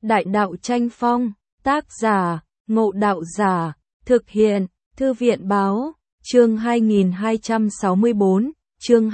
Đại đạo tranh phong, tác giả, Ngộ Đạo Giả, thực hiện, Thư viện báo, chương 2264, chương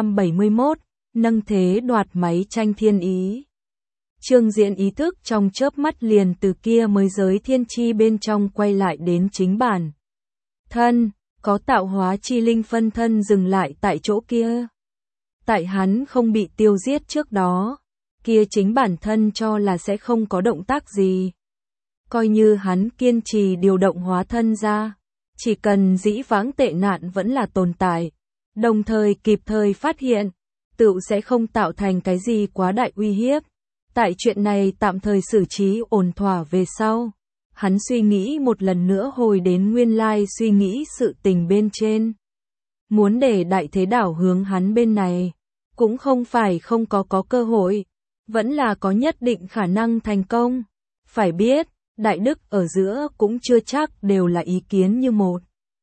271, nâng thế đoạt máy tranh thiên ý. Trương Diễn ý thức trong chớp mắt liền từ kia mới giới thiên chi bên trong quay lại đến chính bản thân, có tạo hóa chi linh phân thân dừng lại tại chỗ kia. Tại hắn không bị tiêu giết trước đó, kia chính bản thân cho là sẽ không có động tác gì. Coi như hắn kiên trì điều động hóa thân ra, chỉ cần dĩ vãng tệ nạn vẫn là tồn tại, đồng thời kịp thời phát hiện, tựu sẽ không tạo thành cái gì quá đại uy hiếp. Tại chuyện này tạm thời xử trí ổn thỏa về sau, hắn suy nghĩ một lần nữa hồi đến nguyên lai suy nghĩ sự tình bên trên. Muốn để đại thế đảo hướng hắn bên này, cũng không phải không có cơ hội, vẫn là có nhất định khả năng thành công. Phải biết, đại đức ở giữa cũng chưa chắc đều là ý kiến như một.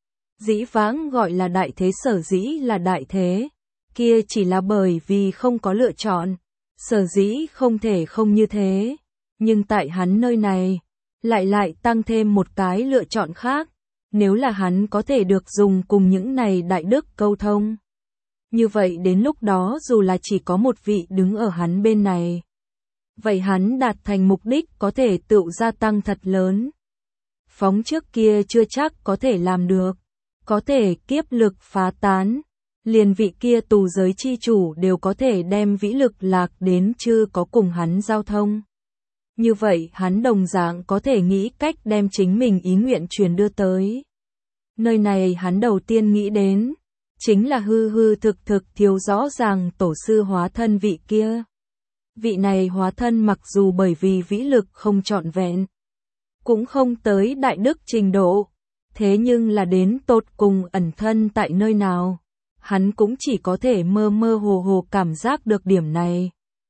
Dĩ vãng gọi là đại thế sở dĩ là đại thế, kia chỉ là bởi vì không có lựa chọn, sở dĩ không thể không như thế. Nhưng tại hắn nơi này, lại tăng thêm một cái lựa chọn khác, nếu là hắn có thể được dùng cùng những này đại đức câu thông. Như vậy đến lúc đó dù là chỉ có một vị đứng ở hắn bên này, vậy hắn đạt thành mục đích có thể tự gia tăng thật lớn. Phóng trước kia chưa chắc có thể làm được, có thể kiếp lực phá tán, liền vị kia tù giới chi chủ đều có thể đem vĩ lực lạc đến chưa có cùng hắn giao thông. Như vậy hắn đồng dạng có thể nghĩ cách đem chính mình ý nguyện truyền đưa tới. Nơi này hắn đầu tiên nghĩ đến, chính là hư thực thiếu rõ ràng tổ sư hóa thân vị kia. Vị này hóa thân mặc dù bởi vì vĩ lực không trọn vẹn, cũng không tới đại đức trình độ, thế nhưng là đến tột cùng ẩn thân tại nơi nào, hắn cũng chỉ có thể mơ hồ cảm giác được điểm này.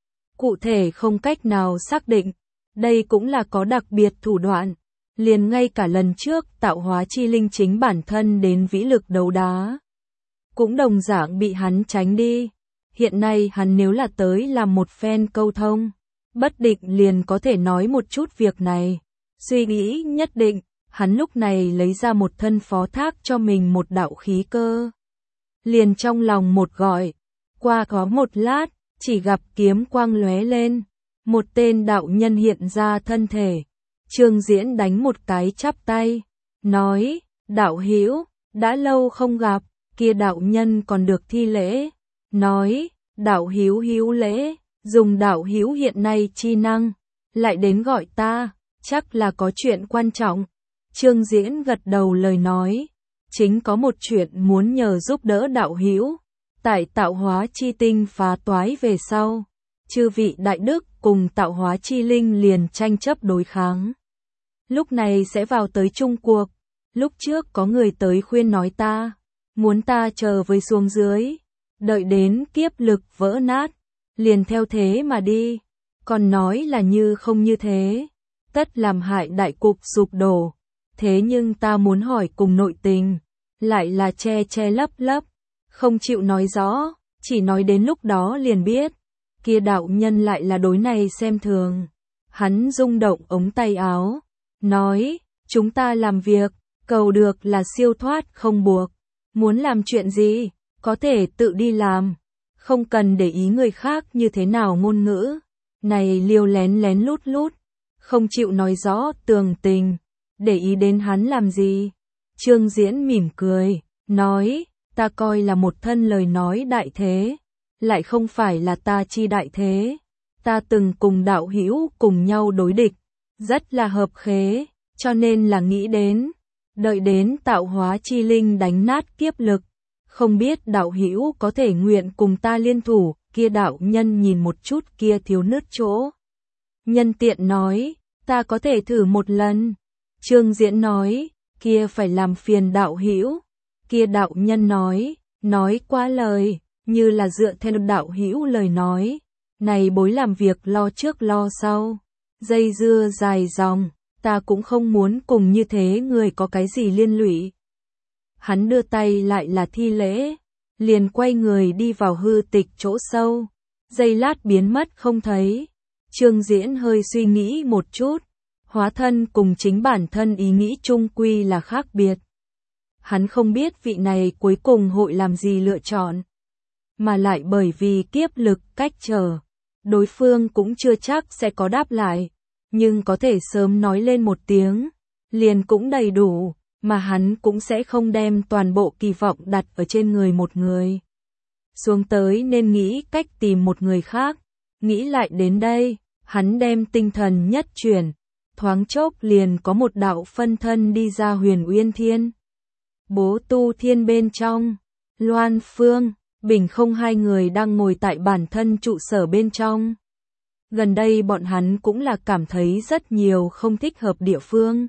Cụ thể không cách nào xác định, đây cũng là có đặc biệt thủ đoạn, liền ngay cả lần trước tạo hóa chi linh chính bản thân đến vĩ lực đấu đá, cũng đồng dạng bị hắn tránh đi. Hiện nay hắn nếu là tới làm một phen câu thông, bất định liền có thể nói một chút việc này. Suy nghĩ nhất định, hắn lúc này lấy ra một thân phó thác cho mình một đạo khí cơ. Liền trong lòng một gọi, qua có một lát, chỉ gặp kiếm quang lóe lên, một tên đạo nhân hiện ra thân thể. Trương Diễn đánh một cái chắp tay, nói, đạo hữu, đã lâu không gặp. Kia đạo nhân còn được thi lễ, nói, đạo hữu lễ, dùng đạo hữu hiện nay chi năng, lại đến gọi ta, chắc là có chuyện quan trọng. Trương Diễn gật đầu lời nói, chính có một chuyện muốn nhờ giúp đỡ đạo hữu. Tại tạo hóa chi tinh phá toái về sau, chư vị đại đức cùng tạo hóa chi linh liền tranh chấp đối kháng. Lúc này sẽ vào tới chung cuộc, lúc trước có người tới khuyên nói ta, muốn ta chờ với xuống dưới, đợi đến kiếp lực vỡ nát, liền theo thế mà đi, còn nói là như không như thế, tất làm hại đại cục sụp đổ. Thế nhưng ta muốn hỏi cùng nội tình, lại là che lấp, không chịu nói rõ, chỉ nói đến lúc đó liền biết. Kia đạo nhân lại là đối này xem thường, hắn rung động ống tay áo, nói, chúng ta làm việc, cầu được là siêu thoát không buộc. Muốn làm chuyện gì, có thể tự đi làm, không cần để ý người khác như thế nào ngôn ngữ. Này liêu lén lút, không chịu nói rõ tường tình, để ý đến hắn làm gì. Trương Diễn mỉm cười, nói, ta coi là một thân lời nói đại thế, lại không phải là ta chi đại thế. Ta từng cùng đạo hữu cùng nhau đối địch, rất là hợp khế, cho nên là nghĩ đến. Đợi đến tạo hóa chi linh đánh nát kiếp lực, không biết đạo hữu có thể nguyện cùng ta liên thủ. Kia đạo nhân nhìn một chút kia thiếu nứt chỗ, nhân tiện nói, ta có thể thử một lần. Trương Diễn nói, kia phải làm phiền đạo hữu. Kia đạo nhân nói quá lời, như là dựa theo đạo hữu lời nói, này bối làm việc lo trước lo sau, dây dưa dài dòng. Ta cũng không muốn cùng như thế người có cái gì liên lụy. Hắn đưa tay lại là thi lễ, liền quay người đi vào hư tịch chỗ sâu, giây lát biến mất không thấy. Trương Diễn hơi suy nghĩ một chút, hóa thân cùng chính bản thân ý nghĩ chung quy là khác biệt. Hắn không biết vị này cuối cùng hội làm gì lựa chọn, mà lại bởi vì kiếp lực cách trở, đối phương cũng chưa chắc sẽ có đáp lại, nhưng có thể sớm nói lên một tiếng, liền cũng đầy đủ, mà hắn cũng sẽ không đem toàn bộ kỳ vọng đặt ở trên người một người. Xuống tới nên nghĩ cách tìm một người khác, nghĩ lại đến đây, hắn đem tinh thần nhất chuyển, thoáng chốc liền có một đạo phân thân đi ra Huyền Uyên Thiên. Bố Tu Thiên bên trong, Loan Phương, Bình Không hai người đang ngồi tại bản thân trụ sở bên trong. Gần đây bọn hắn cũng là cảm thấy rất nhiều không thích hợp địa phương.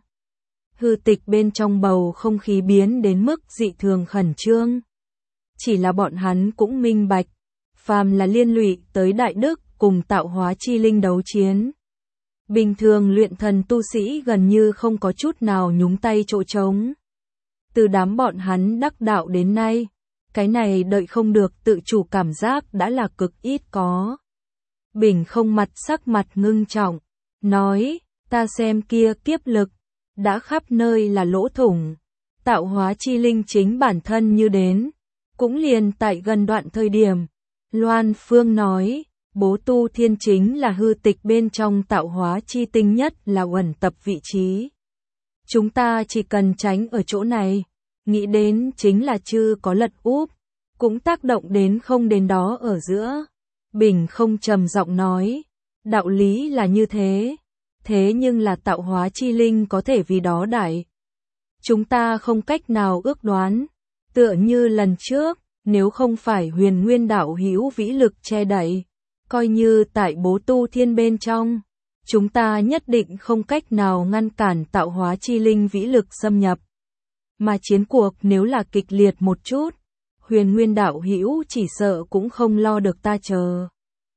Hư tịch bên trong bầu không khí biến đến mức dị thường khẩn trương. Chỉ là bọn hắn cũng minh bạch, phàm là liên lụy tới đại đức cùng tạo hóa chi linh đấu chiến. Bình thường luyện thần tu sĩ gần như không có chút nào nhúng tay chỗ trống. Từ đám bọn hắn đắc đạo đến nay, cái này đợi không được tự chủ cảm giác đã là cực ít có. Bình Không sắc mặt ngưng trọng, nói, ta xem kia kiếp lực, đã khắp nơi là lỗ thủng, tạo hóa chi linh chính bản thân như đến, cũng liền tại gần đoạn thời điểm. Loan Phương nói, Bố Tu Thiên chính là hư tịch bên trong tạo hóa chi tinh nhất là uẩn tập vị trí. Chúng ta chỉ cần tránh ở chỗ này, nghĩ đến chính là chưa có lật úp, cũng tác động đến không đến đó ở giữa. Bình Không trầm giọng nói, đạo lý là như thế, thế nhưng là tạo hóa chi linh có thể vì đó đại. Chúng ta không cách nào ước đoán, tựa như lần trước, nếu không phải Huyền Nguyên đạo hữu vĩ lực che đậy, coi như tại Bố Tu Thiên bên trong, chúng ta nhất định không cách nào ngăn cản tạo hóa chi linh vĩ lực xâm nhập. Mà chiến cuộc nếu là kịch liệt một chút, Huyền Nguyên đạo hữu chỉ sợ cũng không lo được ta chờ.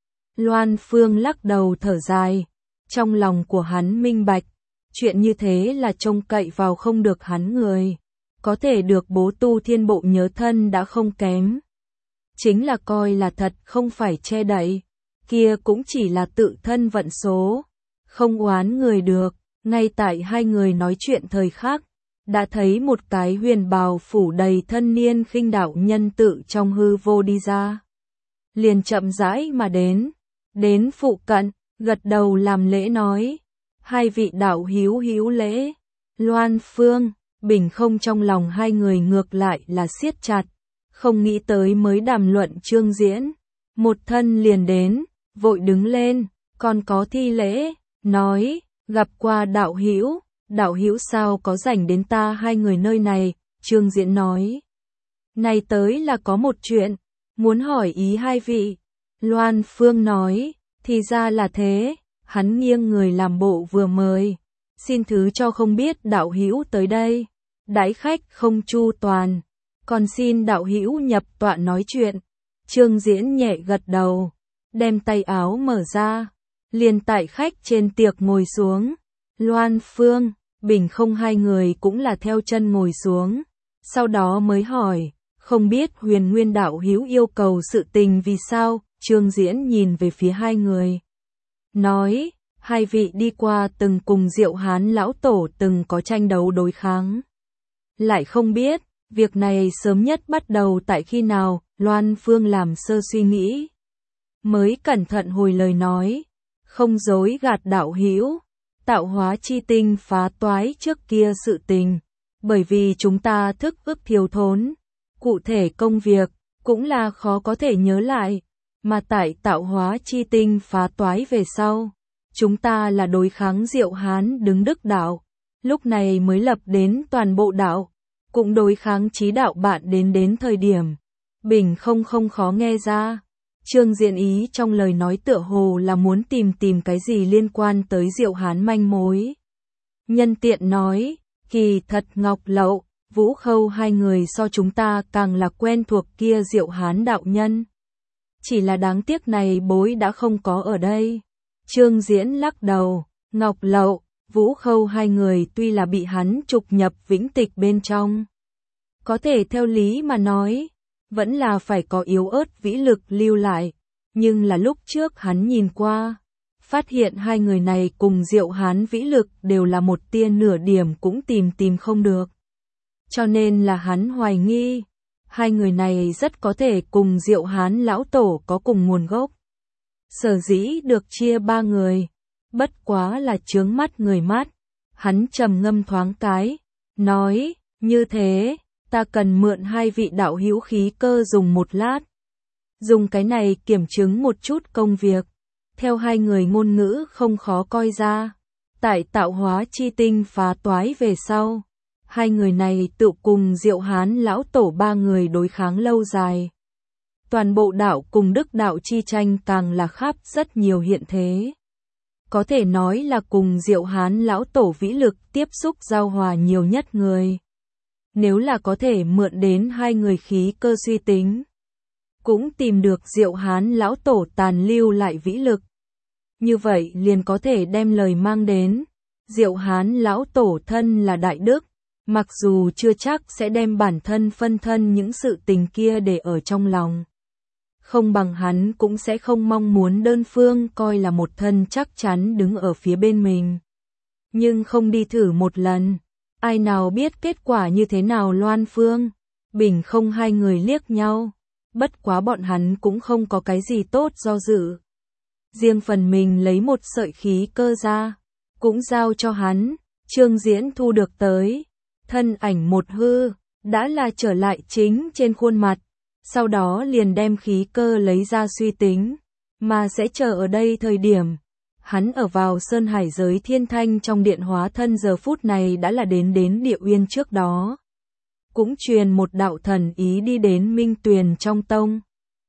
Loan Phương lắc đầu thở dài, trong lòng của hắn minh bạch, chuyện như thế là trông cậy vào không được hắn người, có thể được Bố Tu Thiên bộ nhớ thân đã không kém. Chính là coi là thật không phải che đậy, kia cũng chỉ là tự thân vận số, không oán người được. Ngay tại hai người nói chuyện thời khắc, đã thấy một cái huyền bào phủ đầy thân niên khinh đạo nhân tự trong hư vô đi ra. Liền chậm rãi mà đến phụ cận, gật đầu làm lễ nói, hai vị đạo hữu lễ. Loan Phương, Bình Không trong lòng hai người ngược lại là siết chặt, không nghĩ tới mới đàm luận Trương Diễn, một thân liền đến, vội đứng lên, còn có thi lễ, nói, gặp qua đạo hữu sao có rảnh đến ta hai người nơi này. Trương Diễn nói, này tới là có một chuyện, muốn hỏi ý hai vị. Loan Phương nói, thì ra là thế, hắn nghiêng người làm bộ vừa mời, xin thứ cho không biết đạo hữu tới đây, đãi khách không chu toàn, còn xin đạo hữu nhập tọa nói chuyện. Trương Diễn nhẹ gật đầu, đem tay áo mở ra, liền tại khách trên tiệc ngồi xuống. Loan Phương, Bình Không hai người cũng là theo chân ngồi xuống, sau đó mới hỏi, không biết Huyền Nguyên đạo hữu yêu cầu sự tình vì sao. Trương Diễn nhìn về phía hai người, nói, hai vị đi qua từng cùng Diệu Hán lão tổ từng có tranh đấu đối kháng. Lại không biết, việc này sớm nhất bắt đầu tại khi nào. Loan Phương làm sơ suy nghĩ, mới cẩn thận hồi lời nói, không dối gạt đạo hữu, tạo hóa chi tinh phá toái trước kia sự tình, bởi vì chúng ta thức ức thiếu thốn, cụ thể công việc cũng là khó có thể nhớ lại, mà tại tạo hóa chi tinh phá toái về sau, chúng ta là đối kháng Diệu Hán đứng đức đạo, lúc này mới lập đến toàn bộ đạo, cũng đối kháng chí đạo bạn đến thời điểm. Bình không khó nghe ra, Trương Diễn ý trong lời nói tựa hồ là muốn tìm cái gì liên quan tới Diệu Hán manh mối. Nhân tiện nói, kỳ thật Ngọc Lậu, Vũ Khâu hai người so chúng ta càng là quen thuộc kia Diệu Hán đạo nhân. Chỉ là đáng tiếc này bối đã không có ở đây. Trương Diễn lắc đầu, Ngọc Lậu, Vũ Khâu hai người tuy là bị hắn trục nhập vĩnh tịch bên trong, có thể theo lý mà nói, vẫn là phải có yếu ớt vĩ lực lưu lại, nhưng là lúc trước hắn nhìn qua, phát hiện hai người này cùng Diệu Hán vĩ lực đều là một tia nửa điểm cũng tìm không được. Cho nên là hắn hoài nghi, hai người này rất có thể cùng Diệu Hán lão tổ có cùng nguồn gốc. Sở dĩ được chia ba người, bất quá là chướng mắt người mắt. Hắn trầm ngâm thoáng cái, nói, như thế, ta cần mượn hai vị đạo hữu khí cơ dùng một lát. Dùng cái này kiểm chứng một chút công việc. Theo hai người ngôn ngữ không khó coi ra. Tại tạo hóa chi tinh phá toái về sau, hai người này tự cùng Diệu Hán lão tổ ba người đối kháng lâu dài. Toàn bộ đạo cùng đức đạo chi tranh càng là khắp rất nhiều hiện thế. Có thể nói là cùng Diệu Hán lão tổ vĩ lực tiếp xúc giao hòa nhiều nhất người. Nếu là có thể mượn đến hai người khí cơ suy tính, cũng tìm được Diệu Hán lão tổ tàn lưu lại vĩ lực. Như vậy liền có thể đem lời mang đến. Diệu Hán lão tổ thân là đại đức, mặc dù chưa chắc sẽ đem bản thân phân thân những sự tình kia để ở trong lòng. Không bằng hắn cũng sẽ không mong muốn đơn phương coi là một thân chắc chắn đứng ở phía bên mình. Nhưng không đi thử một lần, ai nào biết kết quả như thế nào. Loan Phương, Bình không hai người liếc nhau, bất quá bọn hắn cũng không có cái gì tốt do dự. Riêng phần mình lấy một sợi khí cơ ra, cũng giao cho hắn. Trương Diễn thu được tới, thân ảnh một hư, đã là trở lại chính trên khuôn mặt. Sau đó liền đem khí cơ lấy ra suy tính, mà sẽ chờ ở đây thời điểm. Hắn ở vào Sơn Hải giới Thiên Thanh trong điện hóa thân giờ phút này đã là đến Địa Uyên trước đó. Cũng truyền một đạo thần ý đi đến Minh Tuyền trong tông.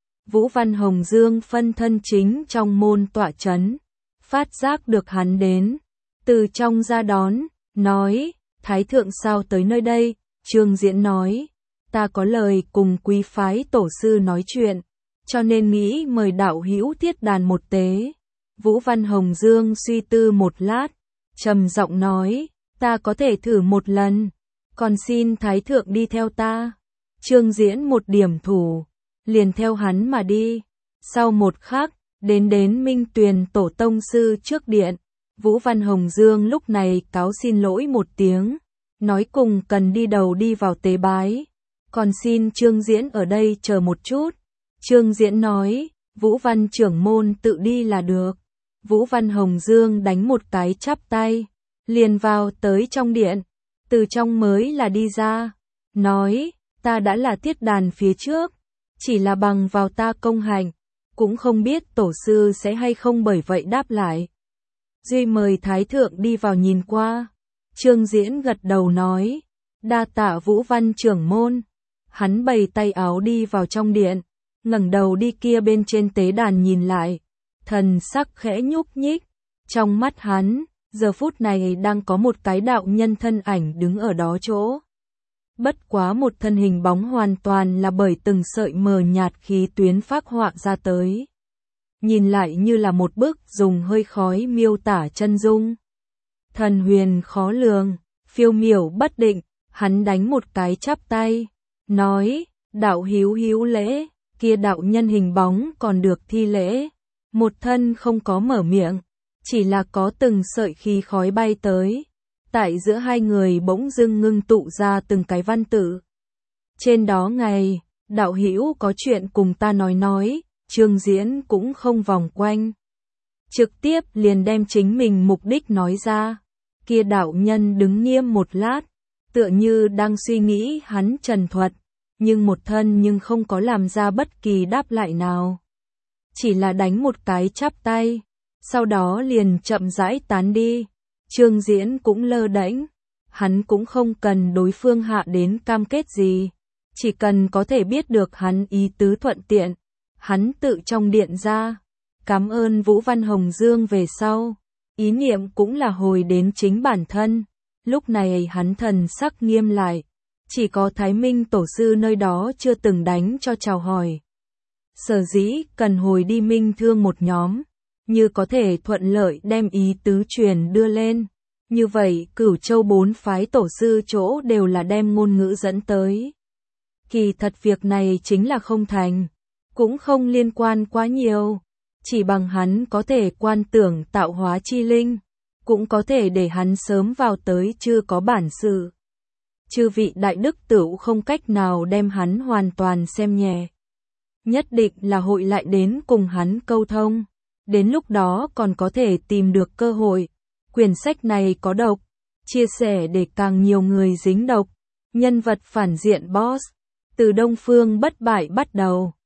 Vũ Văn Hồng Dương phân thân chính trong môn tọa chấn, phát giác được hắn đến, từ trong ra đón, nói, Thái thượng sao tới nơi đây? Trương Diễn nói, ta có lời cùng quý phái tổ sư nói chuyện, cho nên nghĩ mời đạo hữu thiết đàn một tế. Vũ Văn Hồng Dương suy tư một lát, trầm giọng nói, ta có thể thử một lần, còn xin Thái thượng đi theo ta. Trương Diễn một điểm thủ, liền theo hắn mà đi. Sau một khắc, đến Minh Tuyền tổ tông sư trước điện. Vũ Văn Hồng Dương lúc này cáo xin lỗi một tiếng, nói cùng cần đi đầu đi vào tế bái, còn xin Trương Diễn ở đây chờ một chút. Trương Diễn nói, Vũ Văn trưởng môn tự đi là được. Vũ Văn Hồng Dương đánh một cái chắp tay, liền vào tới trong điện, từ trong mới là đi ra, nói, ta đã là tiết đàn phía trước, chỉ là bằng vào ta công hành, cũng không biết tổ sư sẽ hay không bởi vậy đáp lại. Duy mời Thái thượng đi vào nhìn qua. Trương Diễn gật đầu nói, đa tạ Vũ Văn trưởng môn. Hắn bày tay áo đi vào trong điện, ngẩng đầu đi kia bên trên tế đàn nhìn lại, thần sắc khẽ nhúc nhích. Trong mắt hắn, giờ phút này đang có một cái đạo nhân thân ảnh đứng ở đó chỗ. Bất quá một thân hình bóng hoàn toàn là bởi từng sợi mờ nhạt khí tuyến phác họa ra tới. Nhìn lại như là một bức dùng hơi khói miêu tả chân dung. Thần huyền khó lường, phiêu miểu bất định, hắn đánh một cái chắp tay, nói, đạo hữu lễ, kia đạo nhân hình bóng còn được thi lễ. Một thân không có mở miệng, chỉ là có từng sợi khí khói bay tới. Tại giữa hai người bỗng dưng ngưng tụ ra từng cái văn tự. Trên đó ngày, đạo hữu có chuyện cùng ta nói. Trương Diễn cũng không vòng quanh, trực tiếp liền đem chính mình mục đích nói ra. Kia đạo nhân đứng nghiêm một lát, tựa như đang suy nghĩ hắn trần thuật, nhưng một thân nhưng không có làm ra bất kỳ đáp lại nào. Chỉ là đánh một cái chắp tay, sau đó liền chậm rãi tán đi. Trương Diễn cũng lơ đễnh, hắn cũng không cần đối phương hạ đến cam kết gì, chỉ cần có thể biết được hắn ý tứ thuận tiện. Hắn tự trong điện ra, cảm ơn Vũ Văn Hồng Dương về sau, ý niệm cũng là hồi đến chính bản thân. Lúc này hắn thần sắc nghiêm lại, chỉ có Thái Minh tổ sư nơi đó chưa từng đánh cho chào hỏi. Sở dĩ cần hồi đi minh thương một nhóm, như có thể thuận lợi đem ý tứ truyền đưa lên. Như vậy Cửu Châu bốn phái tổ sư chỗ đều là đem ngôn ngữ dẫn tới. Kỳ thật việc này chính là không thành, cũng không liên quan quá nhiều. chỉ bằng hắn có thể quan tưởng tạo hóa chi linh, cũng có thể để hắn sớm vào tới chưa có bản sự. Chư vị đại đức tửu không cách nào đem hắn hoàn toàn xem nhẹ. Nhất định là hội lại đến cùng hắn câu thông, đến lúc đó còn có thể tìm được cơ hội. Quyển sách này có độc, chia sẻ để càng nhiều người dính độc. Nhân vật phản diện boss, từ Đông Phương bất bại bắt đầu.